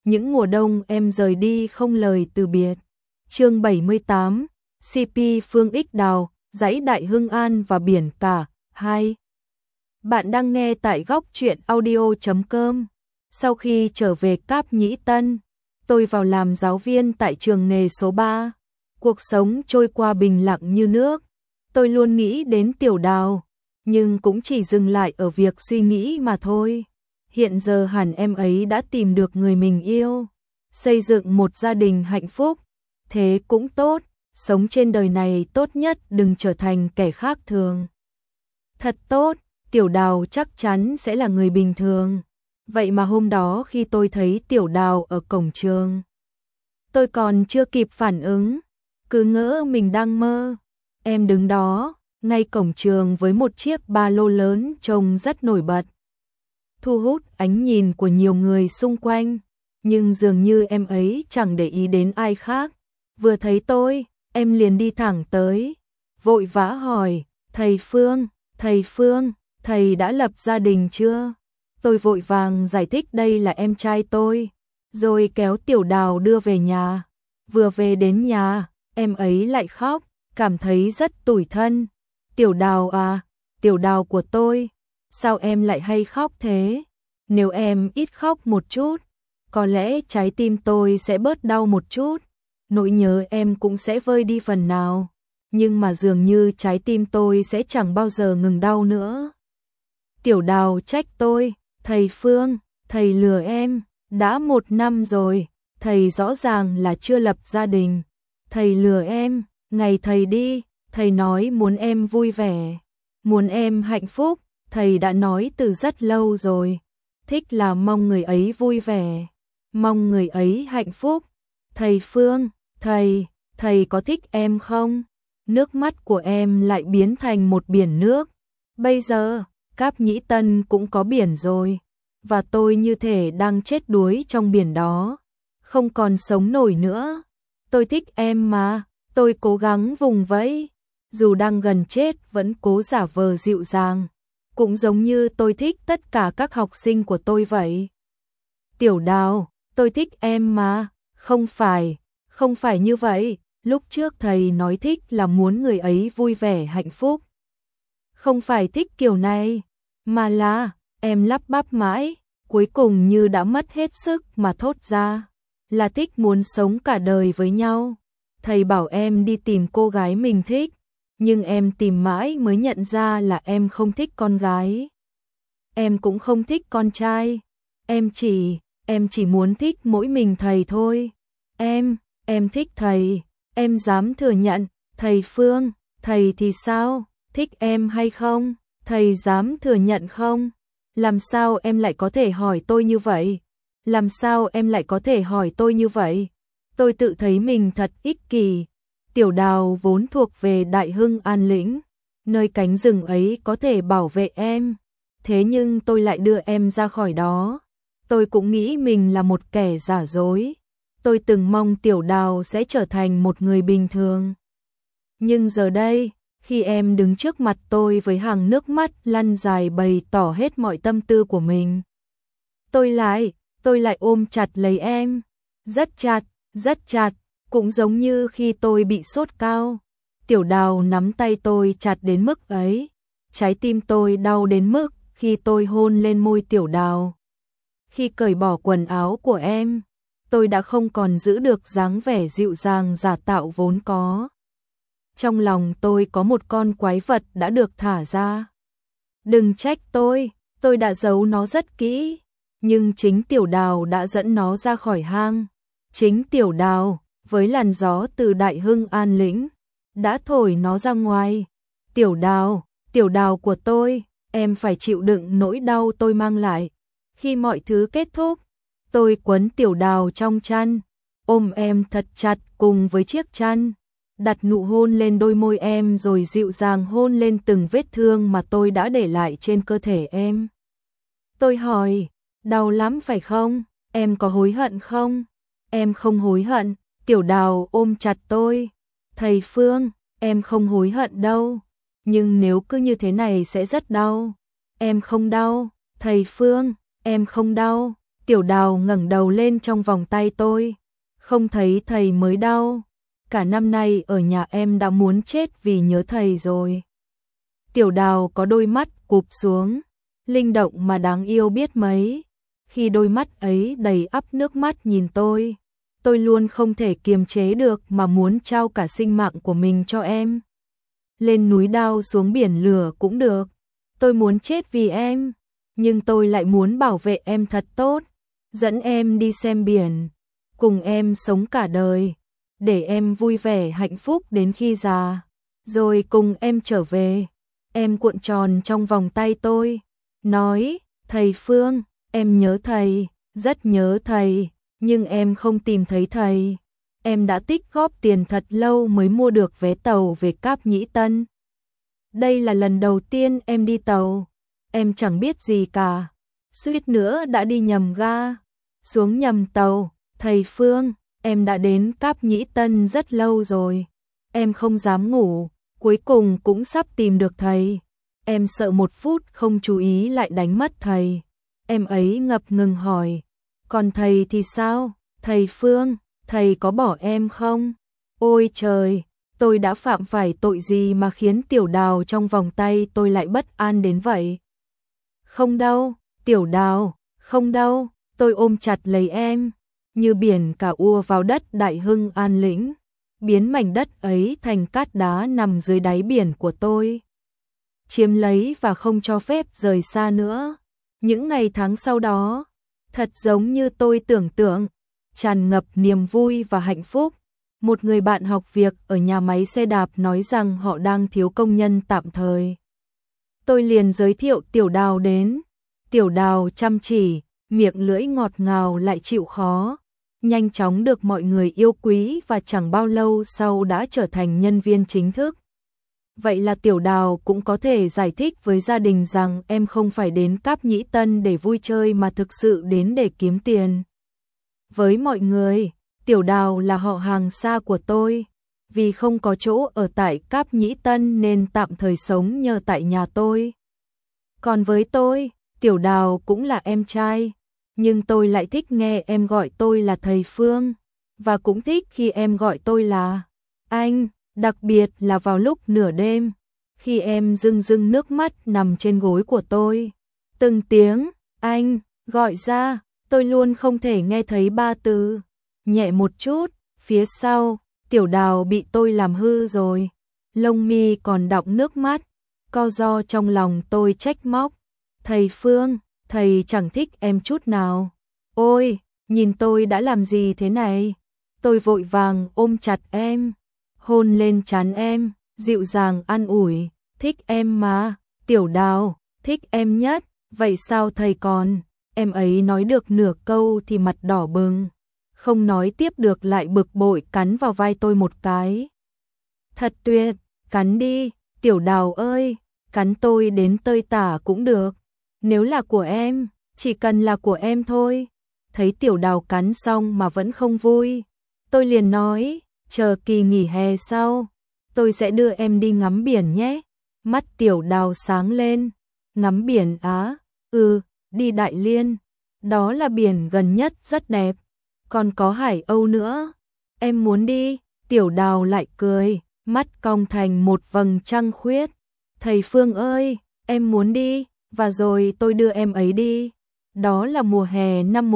những mùa đông em rời đi không lời từ biệt. Chương 78, CP Phương Ích Đào, dãy Đại Hưng An và biển cả, 2. Bạn đang nghe tại góc truyện audio.com. Sau khi trở về Cáp Nhĩ Tân, tôi vào làm giáo viên tại trường nghề số 3. Cuộc sống trôi qua bình lặng như nước. Tôi luôn nghĩ đến Tiểu Đào, nhưng cũng chỉ dừng lại ở việc suy nghĩ mà thôi. Hiện giờ hẳn em ấy đã tìm được người mình yêu, xây dựng một gia đình hạnh phúc. Thế cũng tốt, sống trên đời này tốt nhất đừng trở thành kẻ khác thường. Thật tốt, Tiểu Đào chắc chắn sẽ là người bình thường. Vậy mà hôm đó khi tôi thấy Tiểu Đào ở cổng trường, tôi còn chưa kịp phản ứng, cứ ngỡ mình đang mơ. Em đứng đó, ngay cổng trường với một chiếc ba lô lớn trông rất nổi bật, thu hút ánh nhìn của nhiều người xung quanh, nhưng dường như em ấy chẳng để ý đến ai khác. Vừa thấy tôi, em liền đi thẳng tới, vội vã hỏi, thầy Phương, thầy đã lập gia đình chưa? Tôi vội vàng giải thích đây là em trai tôi, rồi kéo Tiểu Đào đưa về nhà. Vừa về đến nhà, em ấy lại khóc, cảm thấy rất tủi thân. Tiểu Đào à, Tiểu Đào của tôi, sao em lại hay khóc thế? Nếu em ít khóc một chút, có lẽ trái tim tôi sẽ bớt đau một chút, nỗi nhớ em cũng sẽ vơi đi phần nào. Nhưng mà dường như trái tim tôi sẽ chẳng bao giờ ngừng đau nữa. Tiểu Đào trách tôi, thầy Phương, thầy lừa em, đã 1 năm rồi, thầy rõ ràng là chưa lập gia đình. Thầy lừa em, ngày thầy đi, thầy nói muốn em vui vẻ, muốn em hạnh phúc, thầy đã nói từ rất lâu rồi. Thích là mong người ấy vui vẻ, mong người ấy hạnh phúc. Thầy Phương, thầy có thích em không? Nước mắt của em lại biến thành một biển nước. Bây giờ, Cáp Nhĩ Tân cũng có biển rồi, và tôi như thể đang chết đuối trong biển đó, không còn sống nổi nữa. Tôi thích em mà, tôi cố gắng vùng vẫy, dù đang gần chết vẫn cố giả vờ dịu dàng, cũng giống như tôi thích tất cả các học sinh của tôi vậy. Tiểu Đào, tôi thích em mà, không phải như vậy, lúc trước thầy nói thích là muốn người ấy vui vẻ hạnh phúc. Không phải thích kiểu này, mà là, em lắp bắp mãi, cuối cùng như đã mất hết sức mà thốt ra, là thích muốn sống cả đời với nhau. Thầy bảo em đi tìm cô gái mình thích, nhưng em tìm mãi mới nhận ra là em không thích con gái. Em cũng không thích con trai, em chỉ muốn thích mỗi mình thầy thôi. Em thích thầy, em dám thừa nhận. Thầy Phương, thầy thì sao, thích em hay không? Thầy dám thừa nhận không? Làm sao em lại có thể hỏi tôi như vậy? Làm sao em lại có thể hỏi tôi như vậy? Tôi tự thấy mình thật ích kỷ. Tiểu Đào vốn thuộc về Đại Hưng An Lĩnh, nơi cánh rừng ấy có thể bảo vệ em. Thế nhưng tôi lại đưa em ra khỏi đó. Tôi cũng nghĩ mình là một kẻ giả dối. Tôi từng mong Tiểu Đào sẽ trở thành một người bình thường. Nhưng giờ đây, khi em đứng trước mặt tôi với hàng nước mắt lăn dài bày tỏ hết mọi tâm tư của mình, tôi lại ôm chặt lấy em, rất chặt, cũng giống như khi tôi bị sốt cao. Tiểu Đào nắm tay tôi chặt đến mức ấy, trái tim tôi đau đến mức khi tôi hôn lên môi Tiểu Đào. Khi cởi bỏ quần áo của em, tôi đã không còn giữ được dáng vẻ dịu dàng giả tạo vốn có. Trong lòng tôi có một con quái vật đã được thả ra. Đừng trách tôi đã giấu nó rất kỹ, nhưng chính Tiểu Đào đã dẫn nó ra khỏi hang. Chính Tiểu Đào, với làn gió từ Đại Hưng An Lĩnh, đã thổi nó ra ngoài. Tiểu Đào của tôi, em phải chịu đựng nỗi đau tôi mang lại. Khi mọi thứ kết thúc, tôi quấn Tiểu Đào trong chăn, ôm em thật chặt cùng với chiếc chăn, đặt nụ hôn lên đôi môi em rồi dịu dàng hôn lên từng vết thương mà tôi đã để lại trên cơ thể em. Tôi hỏi, đau lắm phải không? Em có hối hận không? Em không hối hận. Tiểu Đào ôm chặt tôi. Thầy Phương, em không hối hận đâu. Nhưng nếu cứ như thế này sẽ rất đau. Em không đau. Thầy Phương, em không đau. Tiểu Đào ngẩng đầu lên trong vòng tay tôi. Không thấy thầy mới đau. Cả năm nay ở nhà em đã muốn chết vì nhớ thầy rồi. Tiểu Đào có đôi mắt cụp xuống, linh động mà đáng yêu biết mấy. Khi đôi mắt ấy đầy ắp nước mắt nhìn tôi luôn không thể kiềm chế được mà muốn trao cả sinh mạng của mình cho em. Lên núi đao xuống biển lửa cũng được. Tôi muốn chết vì em, nhưng tôi lại muốn bảo vệ em thật tốt, dẫn em đi xem biển, cùng em sống cả đời, để em vui vẻ hạnh phúc đến khi già, rồi cùng em trở về. Em cuộn tròn trong vòng tay tôi, nói, thầy Phương, em nhớ thầy, rất nhớ thầy, nhưng em không tìm thấy thầy. Em đã tích góp tiền thật lâu mới mua được vé tàu về Cáp Nhĩ Tân. Đây là lần đầu tiên em đi tàu, em chẳng biết gì cả, suýt nữa đã đi nhầm ga, xuống nhầm tàu. Thầy Phương, em đã đến Cáp Nhĩ Tân rất lâu rồi, em không dám ngủ, cuối cùng cũng sắp tìm được thầy. Em sợ một phút không chú ý lại đánh mất thầy. Em ấy ngập ngừng hỏi, còn thầy thì sao? Thầy Phương, thầy có bỏ em không? Ôi trời, tôi đã phạm phải tội gì mà khiến Tiểu Đào trong vòng tay tôi lại bất an đến vậy? Không đâu, Tiểu Đào, không đâu. Tôi ôm chặt lấy em, như biển cả ùa vào đất Đại Hưng An Lĩnh, biến mảnh đất ấy thành cát đá nằm dưới đáy biển của tôi, chiếm lấy và không cho phép rời xa nữa. Những ngày tháng sau đó, thật giống như tôi tưởng tượng, tràn ngập niềm vui và hạnh phúc. Một người bạn học việc ở nhà máy xe đạp nói rằng họ đang thiếu công nhân tạm thời. Tôi liền giới thiệu Tiểu Đào đến. Tiểu Đào chăm chỉ, miệng lưỡi ngọt ngào lại chịu khó, nhanh chóng được mọi người yêu quý và chẳng bao lâu sau đã trở thành nhân viên chính thức. Vậy là Tiểu Đào cũng có thể giải thích với gia đình rằng em không phải đến Cáp Nhĩ Tân để vui chơi mà thực sự đến để kiếm tiền. Với mọi người, Tiểu Đào là họ hàng xa của tôi, vì không có chỗ ở tại Cáp Nhĩ Tân nên tạm thời sống nhờ tại nhà tôi. Còn với tôi, Tiểu Đào cũng là em trai, nhưng tôi lại thích nghe em gọi tôi là thầy Phương, và cũng thích khi em gọi tôi là anh, đặc biệt là vào lúc nửa đêm, khi em rưng rưng nước mắt nằm trên gối của tôi. Từng tiếng anh gọi ra, tôi luôn không thể nghe thấy ba từ. Nhẹ một chút, phía sau, Tiểu Đào bị tôi làm hư rồi. Lông mi còn đọng nước mắt, co ro trong lòng tôi trách móc. Thầy Phương, thầy chẳng thích em chút nào. Ôi, nhìn tôi đã làm gì thế này? Tôi vội vàng ôm chặt em, hôn lên trán em, dịu dàng an ủi. Thích em mà, Tiểu Đào, thích em nhất. Vậy sao thầy còn? Em ấy nói được nửa câu thì mặt đỏ bừng, không nói tiếp được lại bực bội cắn vào vai tôi một cái. Thật tuyệt, cắn đi, Tiểu Đào ơi, cắn tôi đến tơi tả cũng được. Nếu là của em, chỉ cần là của em thôi. Thấy Tiểu Đào cắn xong mà vẫn không vui, tôi liền nói, chờ kỳ nghỉ hè sau, tôi sẽ đưa em đi ngắm biển nhé. Mắt Tiểu Đào sáng lên, ngắm biển á? Đi Đại Liên, đó là biển gần nhất rất đẹp, còn có Hải Âu nữa. Em muốn đi. Tiểu Đào lại cười, mắt cong thành một vầng trăng khuyết. Thầy Phương ơi, em muốn đi, và rồi tôi đưa em ấy đi. Đó là mùa hè năm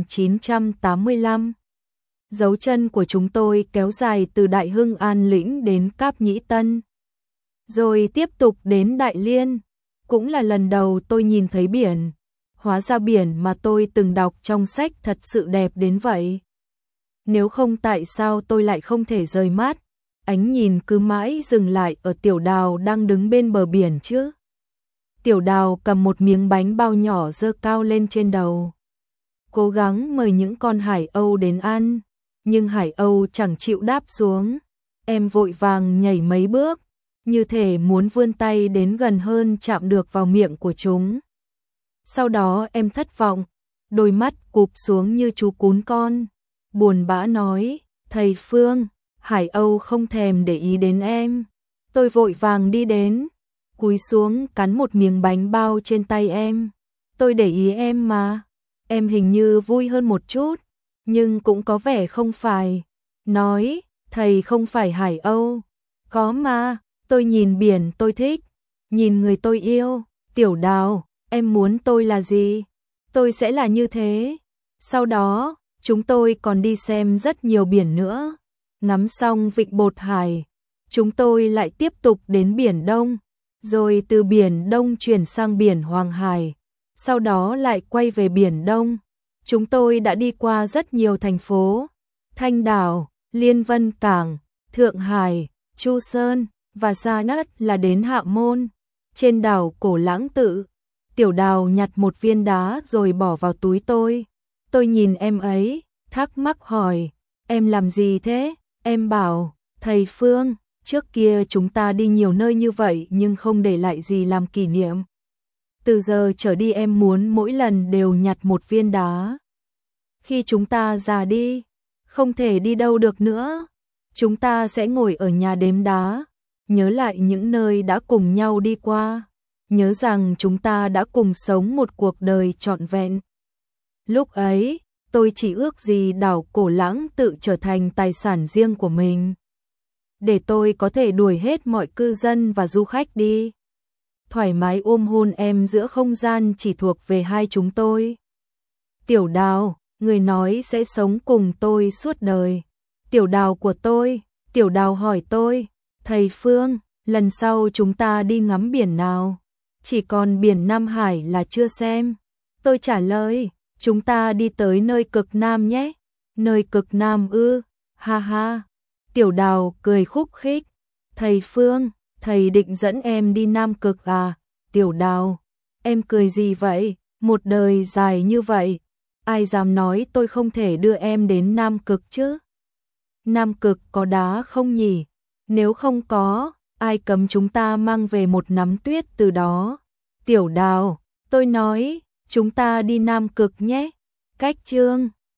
1985. Dấu chân của chúng tôi kéo dài từ Đại Hưng An Lĩnh đến Cáp Nhĩ Tân, rồi tiếp tục đến Đại Liên. Cũng là lần đầu tôi nhìn thấy biển. Hóa ra biển mà tôi từng đọc trong sách thật sự đẹp đến vậy. Nếu không tại sao tôi lại không thể rời mắt, ánh nhìn cứ mãi dừng lại ở Tiểu Đào đang đứng bên bờ biển chứ. Tiểu Đào cầm một miếng bánh bao nhỏ giơ cao lên trên đầu, cố gắng mời những con hải âu đến ăn, nhưng hải âu chẳng chịu đáp xuống. Em vội vàng nhảy mấy bước, như thể muốn vươn tay đến gần hơn chạm được vào miệng của chúng. Sau đó em thất vọng, đôi mắt cụp xuống như chú cún con, buồn bã nói, thầy Phương, Hải Âu không thèm để ý đến em. Tôi vội vàng đi đến, cúi xuống cắn một miếng bánh bao trên tay em. Tôi để ý em mà. em hình như vui hơn một chút, nhưng cũng có vẻ không phải. Nói, thầy không phải Hải Âu. Có mà, tôi nhìn biển tôi thích, nhìn người tôi yêu. Tiểu Đào, em muốn tôi là gì? Tôi sẽ là như thế. Sau đó, chúng tôi còn đi xem rất nhiều biển nữa. Ngắm xong vịnh Bột Hải, chúng tôi lại tiếp tục đến Biển Đông, rồi từ Biển Đông chuyển sang Biển Hoàng Hải, sau đó lại quay về Biển Đông. Chúng tôi đã đi qua rất nhiều thành phố, Thanh Đảo, Liên Vân Cảng, Thượng Hải, Chu Sơn, và xa nhất là đến Hạ Môn. Trên đảo Cổ Lãng Tự, Tiểu Đào nhặt một viên đá rồi bỏ vào túi tôi. Tôi nhìn em ấy, thắc mắc hỏi, em làm gì thế? Em bảo, thầy Phương, trước kia chúng ta đi nhiều nơi như vậy nhưng không để lại gì làm kỷ niệm. Từ giờ trở đi em muốn mỗi lần đều nhặt một viên đá. Khi chúng ta già đi, không thể đi đâu được nữa, chúng ta sẽ ngồi ở nhà đếm đá, nhớ lại những nơi đã cùng nhau đi qua, nhớ rằng chúng ta đã cùng sống một cuộc đời trọn vẹn. Lúc ấy, tôi chỉ ước gì đảo Cổ Lãng Tự trở thành tài sản riêng của mình, để tôi có thể đuổi hết mọi cư dân và du khách đi, thoải mái ôm hôn em giữa không gian chỉ thuộc về hai chúng tôi. Tiểu Đào, người nói sẽ sống cùng tôi suốt đời. Tiểu Đào của tôi. Tiểu Đào hỏi tôi, thầy Phương, lần sau chúng ta đi ngắm biển nào? Chỉ còn biển Nam Hải là chưa xem. Tôi trả lời, chúng ta đi tới nơi cực Nam nhé. Nơi cực Nam ư? Ha ha. Tiểu Đào cười khúc khích. Thầy Phương, thầy định dẫn em đi Nam Cực à? Tiểu Đào, em cười gì vậy? Một đời dài như vậy, ai dám nói tôi không thể đưa em đến Nam Cực chứ? Nam Cực có đá không nhỉ? Nếu không có, ai cấm chúng ta mang về một nắm tuyết từ đó? Tiểu Đào, tôi nói, chúng ta đi Nam Cực nhé. Cách chương